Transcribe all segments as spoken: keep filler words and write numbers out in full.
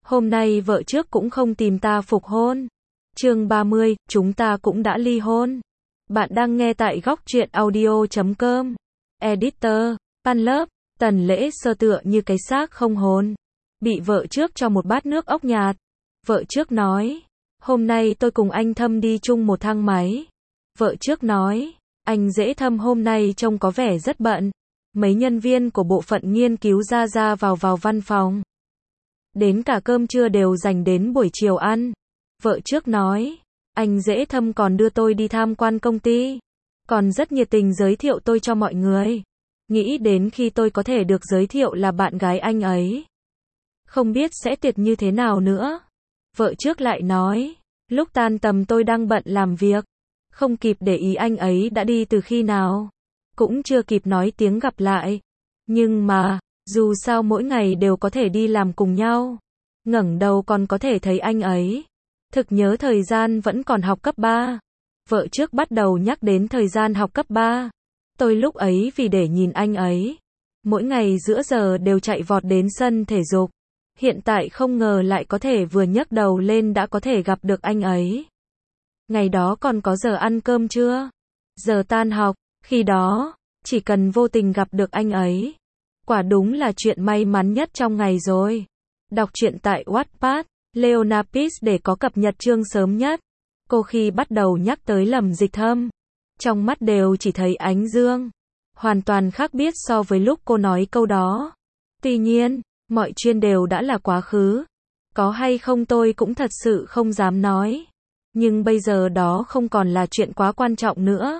Hôm nay vợ trước cũng không tìm ta phục hôn. Chương ba mươi, chúng ta cũng đã ly hôn. Bạn đang nghe tại góc truyện audio chấm com. Editor, Pan Love, Tần Lễ Sơ tựa như cái xác không hồn. Bị vợ trước cho một bát nước ốc nhạt. Vợ trước nói, hôm nay tôi cùng anh Thâm đi chung một thang máy. Vợ trước nói, anh Dễ Thâm hôm nay trông có vẻ rất bận. Mấy nhân viên của bộ phận nghiên cứu ra ra vào vào văn phòng. Đến cả cơm trưa đều dành đến buổi chiều ăn. Vợ trước nói, anh Dễ Thâm còn đưa tôi đi tham quan công ty. Còn rất nhiệt tình giới thiệu tôi cho mọi người. Nghĩ đến khi tôi có thể được giới thiệu là bạn gái anh ấy. Không biết sẽ tuyệt như thế nào nữa. Vợ trước lại nói, lúc tan tầm tôi đang bận làm việc. Không kịp để ý anh ấy đã đi từ khi nào. Cũng chưa kịp nói tiếng gặp lại. Nhưng mà, dù sao mỗi ngày đều có thể đi làm cùng nhau. Ngẩng đầu còn có thể thấy anh ấy. Thực nhớ thời gian vẫn còn học cấp ba. Vợ trước bắt đầu nhắc đến thời gian học cấp ba. Tôi lúc ấy vì để nhìn anh ấy. Mỗi ngày giữa giờ đều chạy vọt đến sân thể dục. Hiện tại không ngờ lại có thể vừa nhấc đầu lên đã có thể gặp được anh ấy. Ngày đó còn có giờ ăn cơm trưa. Giờ tan học. Khi đó, chỉ cần vô tình gặp được anh ấy. Quả đúng là chuyện may mắn nhất trong ngày rồi. Đọc truyện tại Wattpad, Leona Peace để có cập nhật chương sớm nhất. Cô khi bắt đầu nhắc tới Lâm Dịch Thâm. Trong mắt đều chỉ thấy ánh dương. Hoàn toàn khác biệt so với lúc cô nói câu đó. Tuy nhiên, mọi chuyện đều đã là quá khứ. Có hay không tôi cũng thật sự không dám nói. Nhưng bây giờ đó không còn là chuyện quá quan trọng nữa.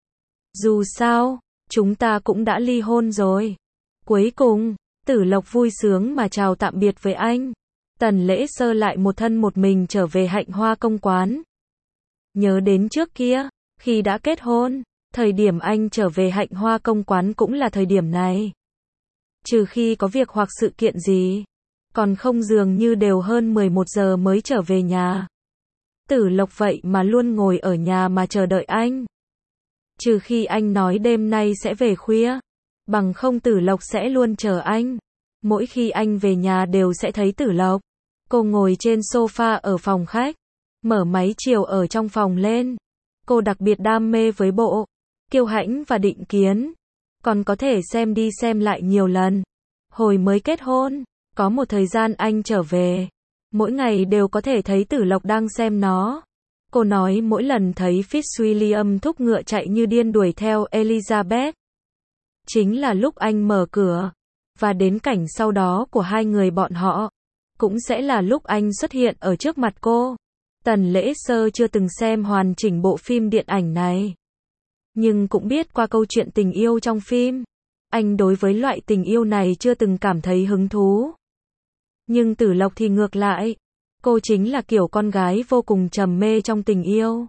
Dù sao, chúng ta cũng đã ly hôn rồi. Cuối cùng, Tử Lộc vui sướng mà chào tạm biệt với anh. Tần Lễ Sơ lại một thân một mình trở về Hạnh Hoa công quán. Nhớ đến trước kia, khi đã kết hôn, thời điểm anh trở về Hạnh Hoa công quán cũng là thời điểm này. Trừ khi có việc hoặc sự kiện gì. Còn không dường như đều hơn mười một giờ mới trở về nhà. Tử Lộc vậy mà luôn ngồi ở nhà mà chờ đợi anh. Trừ khi anh nói đêm nay sẽ về khuya. Bằng không Tử Lộc sẽ luôn chờ anh. Mỗi khi anh về nhà đều sẽ thấy Tử Lộc. Cô ngồi trên sofa ở phòng khách. Mở máy chiều ở trong phòng lên. Cô đặc biệt đam mê với bộ Kiêu Hãnh và Định Kiến. Còn có thể xem đi xem lại nhiều lần. Hồi mới kết hôn, có một thời gian anh trở về. Mỗi ngày đều có thể thấy Tử Lộc đang xem nó. Cô nói mỗi lần thấy Fitzwilliam thúc ngựa chạy như điên đuổi theo Elizabeth. Chính là lúc anh mở cửa. Và đến cảnh sau đó của hai người bọn họ. Cũng sẽ là lúc anh xuất hiện ở trước mặt cô. Tần Lễ Sơ chưa từng xem hoàn chỉnh bộ phim điện ảnh này. Nhưng cũng biết qua câu chuyện tình yêu trong phim. Anh đối với loại tình yêu này chưa từng cảm thấy hứng thú. Nhưng Tử Lộc thì ngược lại. Cô chính là kiểu con gái vô cùng trầm mê trong tình yêu.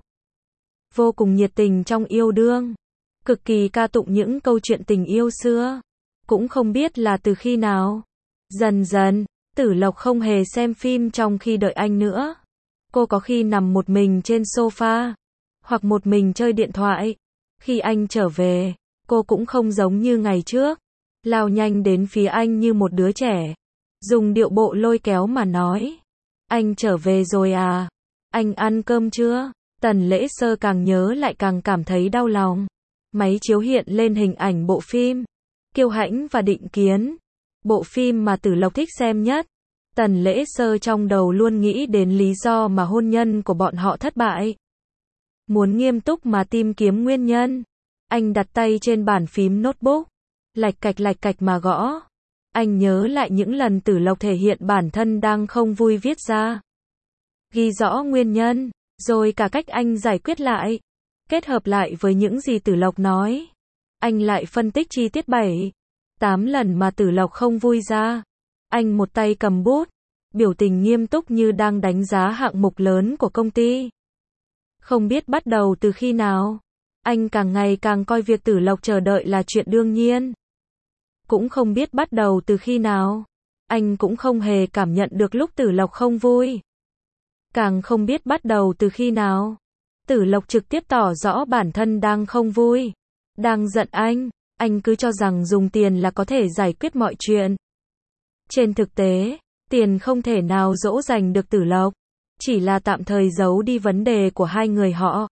Vô cùng nhiệt tình trong yêu đương. Cực kỳ ca tụng những câu chuyện tình yêu xưa. Cũng không biết là từ khi nào. Dần dần, Tử Lộc không hề xem phim trong khi đợi anh nữa. Cô có khi nằm một mình trên sofa. Hoặc một mình chơi điện thoại. Khi anh trở về, cô cũng không giống như ngày trước. Lao nhanh đến phía anh như một đứa trẻ. Dùng điệu bộ lôi kéo mà nói. Anh trở về rồi à? Anh ăn cơm chưa? Tần Lễ Sơ càng nhớ lại càng cảm thấy đau lòng. Máy chiếu hiện lên hình ảnh bộ phim Kiêu Hãnh và Định Kiến. Bộ phim mà Tử Lộc thích xem nhất. Tần Lễ Sơ trong đầu luôn nghĩ đến lý do mà hôn nhân của bọn họ thất bại. Muốn nghiêm túc mà tìm kiếm nguyên nhân. Anh đặt tay trên bàn phím notebook. Lạch cạch lạch cạch mà gõ. Anh nhớ lại những lần Tử Lộc thể hiện bản thân đang không vui viết ra. Ghi rõ nguyên nhân, rồi cả cách anh giải quyết lại. Kết hợp lại với những gì Tử Lộc nói. Anh lại phân tích chi tiết bảy, tám lần mà Tử Lộc không vui ra. Anh một tay cầm bút, biểu tình nghiêm túc như đang đánh giá hạng mục lớn của công ty. Không biết bắt đầu từ khi nào, anh càng ngày càng coi việc Tử Lộc chờ đợi là chuyện đương nhiên. Cũng không biết bắt đầu từ khi nào, anh cũng không hề cảm nhận được lúc Tử Lộc không vui. Càng không biết bắt đầu từ khi nào, Tử Lộc trực tiếp tỏ rõ bản thân đang không vui, đang giận anh, anh cứ cho rằng dùng tiền là có thể giải quyết mọi chuyện. Trên thực tế, Tiền không thể nào dỗ dành được Tử Lộc. Chỉ là tạm thời giấu đi vấn đề của hai người họ.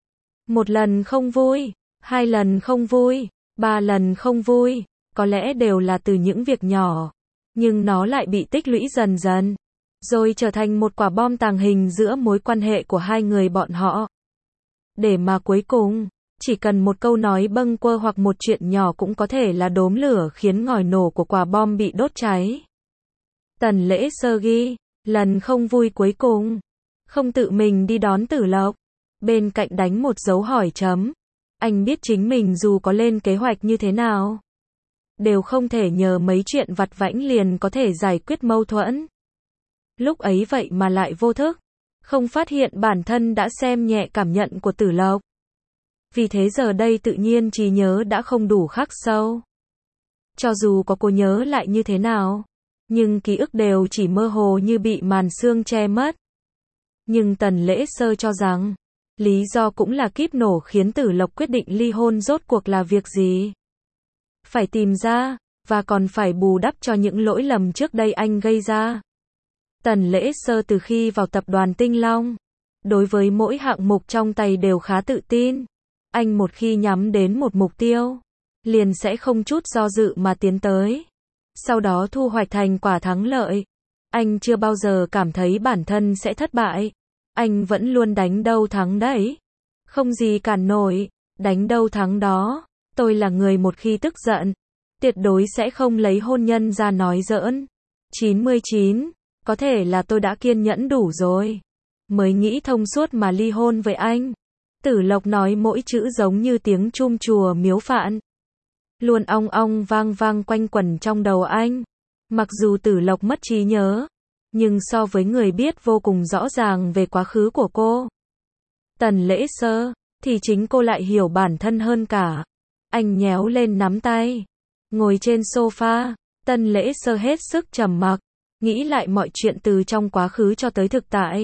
Một lần không vui, hai lần không vui, ba lần không vui, có lẽ đều là từ những việc nhỏ. Nhưng nó lại bị tích lũy dần dần. Rồi trở thành một quả bom tàng hình giữa mối quan hệ của hai người bọn họ. Để mà cuối cùng, chỉ cần một câu nói bâng quơ hoặc một chuyện nhỏ cũng có thể là đốm lửa khiến ngòi nổ của quả bom bị đốt cháy. Tần Lễ Sơ ghi, lần không vui cuối cùng, không tự mình đi đón Tử Lộc. Bên cạnh đánh một dấu hỏi chấm. Anh biết chính mình dù có lên kế hoạch như thế nào, đều không thể nhờ mấy chuyện vặt vãnh liền có thể giải quyết mâu thuẫn. Lúc ấy vậy mà lại vô thức, không phát hiện bản thân đã xem nhẹ cảm nhận của Tử Lộc. Vì thế giờ đây tự nhiên trí nhớ đã không đủ khắc sâu. Cho dù có cố nhớ lại như thế nào, nhưng ký ức đều chỉ mơ hồ như bị màn sương che mất. Nhưng Tần Lễ Sơ cho rằng, lý do cũng là kíp nổ khiến Tử Lộc quyết định ly hôn rốt cuộc là việc gì. Phải tìm ra, và còn phải bù đắp cho những lỗi lầm trước đây anh gây ra. Tần Lễ Sơ từ khi vào tập đoàn Tinh Long, đối với mỗi hạng mục trong tay đều khá tự tin. Anh một khi nhắm đến một mục tiêu, liền sẽ không chút do dự mà tiến tới. Sau đó thu hoạch thành quả thắng lợi. Anh chưa bao giờ cảm thấy bản thân sẽ thất bại. Anh vẫn luôn đánh đâu thắng đấy. Không gì cản nổi, đánh đâu thắng đó. Tôi là người một khi tức giận, tuyệt đối sẽ không lấy hôn nhân ra nói giỡn. chín mươi chín, có thể là tôi đã kiên nhẫn đủ rồi, mới nghĩ thông suốt mà ly hôn với anh. Tử Lộc nói mỗi chữ giống như tiếng chum chùa miếu phạn, luôn ong ong vang vang quanh quẩn trong đầu anh. Mặc dù Tử Lộc mất trí nhớ, nhưng so với người biết vô cùng rõ ràng về quá khứ của cô, Tần Lễ Sơ, thì chính cô lại hiểu bản thân hơn cả. Anh nhéo lên nắm tay, ngồi trên sofa. Tần Lễ Sơ hết sức trầm mặc, nghĩ lại mọi chuyện từ trong quá khứ cho tới thực tại.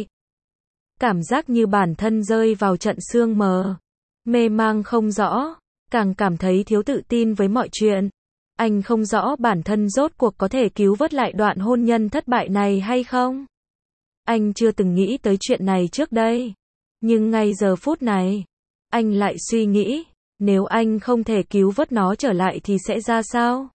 Cảm giác như bản thân rơi vào trận sương mờ, mê mang không rõ, càng cảm thấy thiếu tự tin với mọi chuyện. Anh không rõ bản thân rốt cuộc có thể cứu vớt lại đoạn hôn nhân thất bại này hay không. Anh chưa từng nghĩ tới chuyện này trước đây. Nhưng ngay giờ phút này, anh lại suy nghĩ, nếu anh không thể cứu vớt nó trở lại thì sẽ ra sao?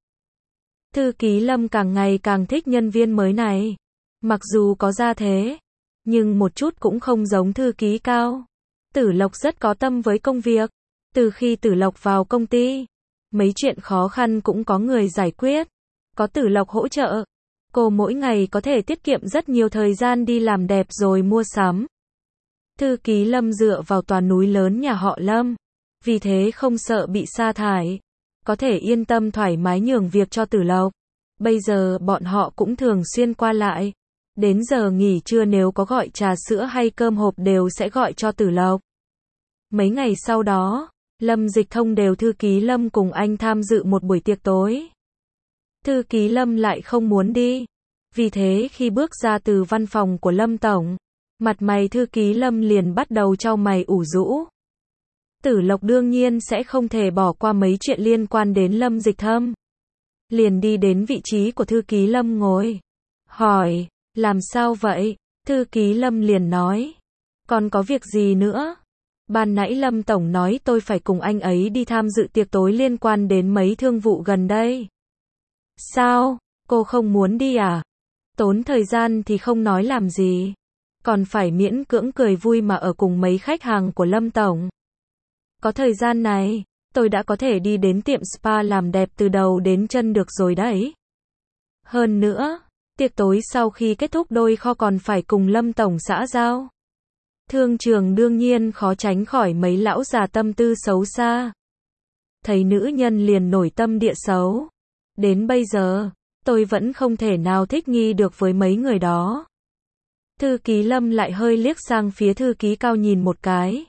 Thư ký Lâm càng ngày càng thích nhân viên mới này. Mặc dù có gia thế, nhưng một chút cũng không giống thư ký Cao. Tử Lộc rất có tâm với công việc. Từ khi Tử Lộc vào công ty, mấy chuyện khó khăn cũng có người giải quyết. Có Tử Lộc hỗ trợ, cô mỗi ngày có thể tiết kiệm rất nhiều thời gian đi làm đẹp rồi mua sắm. Thư ký Lâm dựa vào tòa núi lớn nhà họ Lâm, vì thế không sợ bị sa thải, có thể yên tâm thoải mái nhường việc cho Tử Lộc. Bây giờ bọn họ cũng thường xuyên qua lại. Đến giờ nghỉ trưa nếu có gọi trà sữa hay cơm hộp đều sẽ gọi cho Tử Lộc. Mấy ngày sau đó, Lâm Dịch Thông đều thư ký Lâm cùng anh tham dự một buổi tiệc tối. Thư ký Lâm lại không muốn đi. Vì thế khi bước ra từ văn phòng của Lâm Tổng, mặt mày thư ký Lâm liền bắt đầu chau mày ủ rũ. Tử Lộc đương nhiên sẽ không thể bỏ qua mấy chuyện liên quan đến Lâm Dịch Thâm. Liền đi đến vị trí của thư ký Lâm ngồi. Hỏi, làm sao vậy? Thư ký Lâm liền nói, còn có việc gì nữa? Ban nãy Lâm Tổng nói tôi phải cùng anh ấy đi tham dự tiệc tối liên quan đến mấy thương vụ gần đây. Sao? Cô không muốn đi à? Tốn thời gian thì không nói làm gì. Còn phải miễn cưỡng cười vui mà ở cùng mấy khách hàng của Lâm Tổng. Có thời gian này, tôi đã có thể đi đến tiệm spa làm đẹp từ đầu đến chân được rồi đấy. Hơn nữa, tiệc tối sau khi kết thúc đôi kho còn phải cùng Lâm Tổng xã giao. Thương trường đương nhiên khó tránh khỏi mấy lão già tâm tư xấu xa. Thấy nữ nhân liền nổi tâm địa xấu. Đến bây giờ, tôi vẫn không thể nào thích nghi được với mấy người đó. Thư ký Lâm lại hơi liếc sang phía thư ký Cao nhìn một cái.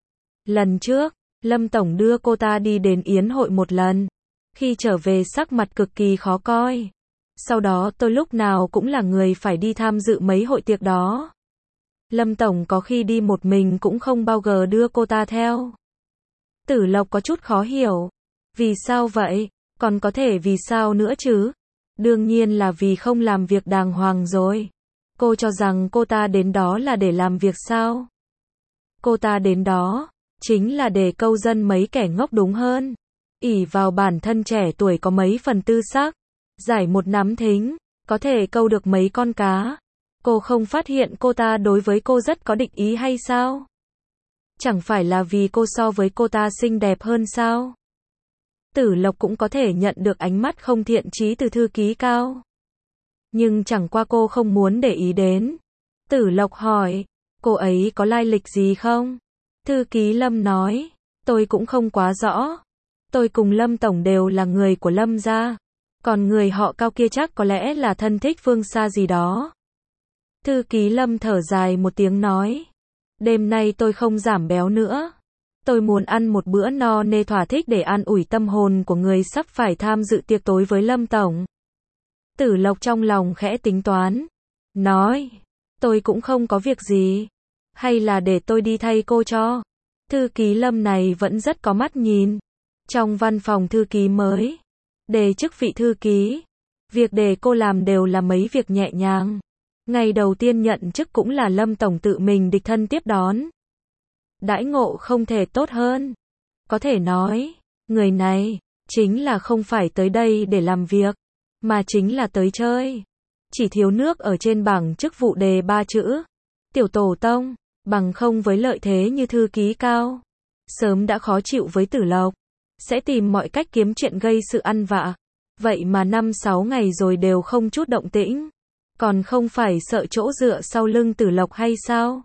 Lần trước, Lâm Tổng đưa cô ta đi đến yến hội một lần. Khi trở về sắc mặt cực kỳ khó coi. Sau đó tôi lúc nào cũng là người phải đi tham dự mấy hội tiệc đó. Lâm Tổng có khi đi một mình cũng không bao giờ đưa cô ta theo. Tử Lộc có chút khó hiểu. Vì sao vậy? Còn có thể vì sao nữa chứ? Đương nhiên là vì không làm việc đàng hoàng rồi. Cô cho rằng cô ta đến đó là để làm việc sao? Cô ta đến đó, chính là để câu dân mấy kẻ ngốc đúng hơn. Ỷ vào bản thân trẻ tuổi có mấy phần tư sắc, giải một nắm thính, có thể câu được mấy con cá. Cô không phát hiện cô ta đối với cô rất có định ý hay sao? Chẳng phải là vì cô so với cô ta xinh đẹp hơn sao? Tử Lộc cũng có thể nhận được ánh mắt không thiện chí từ thư ký Cao. Nhưng chẳng qua cô không muốn để ý đến. Tử Lộc hỏi, cô ấy có lai lịch gì không? Thư ký Lâm nói, tôi cũng không quá rõ. Tôi cùng Lâm Tổng đều là người của Lâm gia. Còn người họ Cao kia chắc có lẽ là thân thích phương xa gì đó. Thư ký Lâm thở dài một tiếng nói, đêm nay tôi không giảm béo nữa. Tôi muốn ăn một bữa no nê thỏa thích để an ủi tâm hồn của người sắp phải tham dự tiệc tối với Lâm Tổng. Tử Lộc trong lòng khẽ tính toán, nói, tôi cũng không có việc gì. Hay là để tôi đi thay cô cho. Thư ký Lâm này vẫn rất có mắt nhìn. Trong văn phòng thư ký mới, đề chức vị thư ký, việc để cô làm đều là mấy việc nhẹ nhàng. Ngày đầu tiên nhận chức cũng là Lâm Tổng tự mình đích thân tiếp đón. Đãi ngộ không thể tốt hơn. Có thể nói, người này, chính là không phải tới đây để làm việc, mà chính là tới chơi. Chỉ thiếu nước ở trên bảng chức vụ đề ba chữ. Tiểu tổ tông, bằng không với lợi thế như thư ký Cao. Sớm đã khó chịu với Tử Lộc. Sẽ tìm mọi cách kiếm chuyện gây sự ăn vạ. Vậy mà năm sáu ngày rồi đều không chút động tĩnh. Còn không phải sợ chỗ dựa sau lưng Tử Lộc hay sao?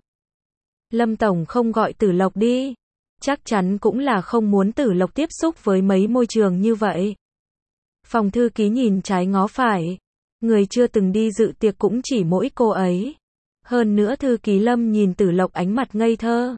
Lâm Tổng không gọi Tử Lộc đi. Chắc chắn cũng là không muốn Tử Lộc tiếp xúc với mấy môi trường như vậy. Phòng thư ký nhìn trái ngó phải. Người chưa từng đi dự tiệc cũng chỉ mỗi cô ấy. Hơn nữa thư ký Lâm nhìn Tử Lộc ánh mặt ngây thơ.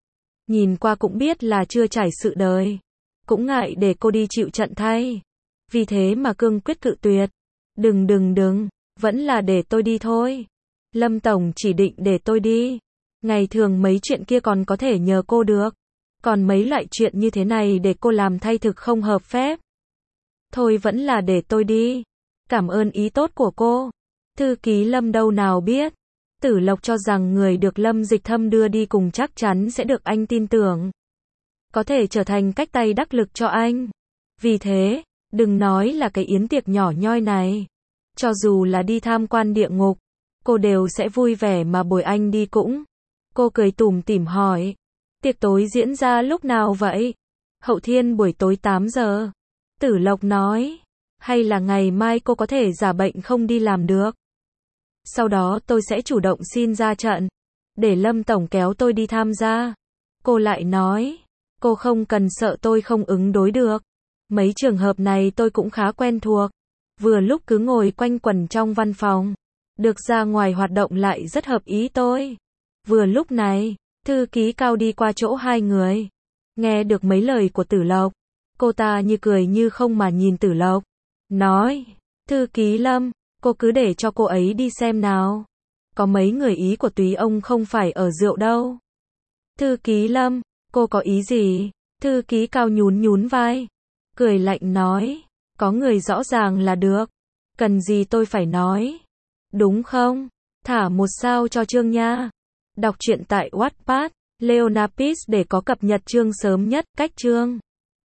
Nhìn qua cũng biết là chưa trải sự đời. Cũng ngại để cô đi chịu trận thay. Vì thế mà cương quyết cự tuyệt. Đừng đừng đừng, vẫn là để tôi đi thôi. Lâm Tổng chỉ định để tôi đi. Ngày thường mấy chuyện kia còn có thể nhờ cô được. Còn mấy loại chuyện như thế này để cô làm thay thực không hợp phép. Thôi vẫn là để tôi đi. Cảm ơn ý tốt của cô. Thư ký Lâm đâu nào biết. Tử Lộc cho rằng người được Lâm Dịch Thâm đưa đi cùng chắc chắn sẽ được anh tin tưởng. Có thể trở thành cách tay đắc lực cho anh. Vì thế, đừng nói là cái yến tiệc nhỏ nhoi này. Cho dù là đi tham quan địa ngục, cô đều sẽ vui vẻ mà bồi anh đi cũng. Cô cười tủm tỉm hỏi. Tiệc tối diễn ra lúc nào vậy? Hậu thiên buổi tối tám giờ. Tử Lộc nói. Hay là ngày mai cô có thể giả bệnh không đi làm được? Sau đó tôi sẽ chủ động xin ra trận. Để Lâm Tổng kéo tôi đi tham gia. Cô lại nói. Cô không cần sợ tôi không ứng đối được. Mấy trường hợp này tôi cũng khá quen thuộc. Vừa lúc cứ ngồi quanh quẩn trong văn phòng. Được ra ngoài hoạt động lại rất hợp ý tôi. Vừa lúc này, thư ký Cao đi qua chỗ hai người. Nghe được mấy lời của Tử Lộc. Cô ta như cười như không mà nhìn Tử Lộc. Nói, thư ký Lâm, cô cứ để cho cô ấy đi xem nào. Có mấy người ý của túy ông không phải ở rượu đâu. Thư ký Lâm, cô có ý gì? Thư ký Cao nhún nhún vai. Cười lạnh nói, có người rõ ràng là được. Cần gì tôi phải nói? Đúng không? Thả một sao cho chương nha. Đọc truyện tại Wattpad, Leonapis để có cập nhật chương sớm nhất, cách chương.